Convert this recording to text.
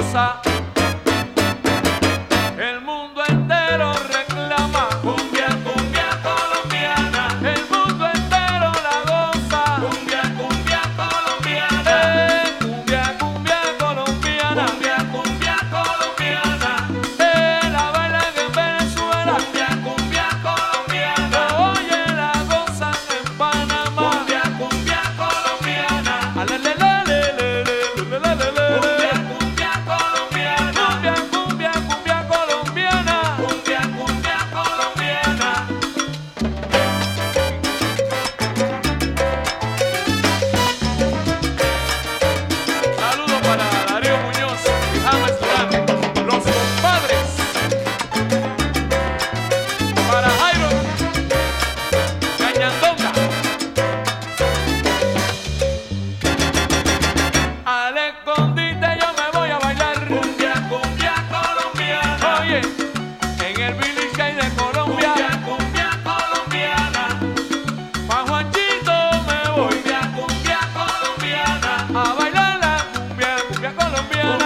goza. El mundo entero reclama cumbia, cumbia colombiana. El mundo entero la goza. Cumbia, cumbia colombiana. Cumbia, cumbia colombiana. Cumbia, cumbia colombiana. La bailan en Venezuela. Cumbia, cumbia colombiana. Oye, la gozan en Panamá. Cumbia, cumbia colombiana. Alelele. Al escondite yo me voy a bailar cumbia, cumbia colombiana. Oye, en el Village de Colombia, cumbia, cumbia colombiana. Pa' Juanchito me voy, cumbia, cumbia colombiana. A bailar la cumbia, cumbia colombiana.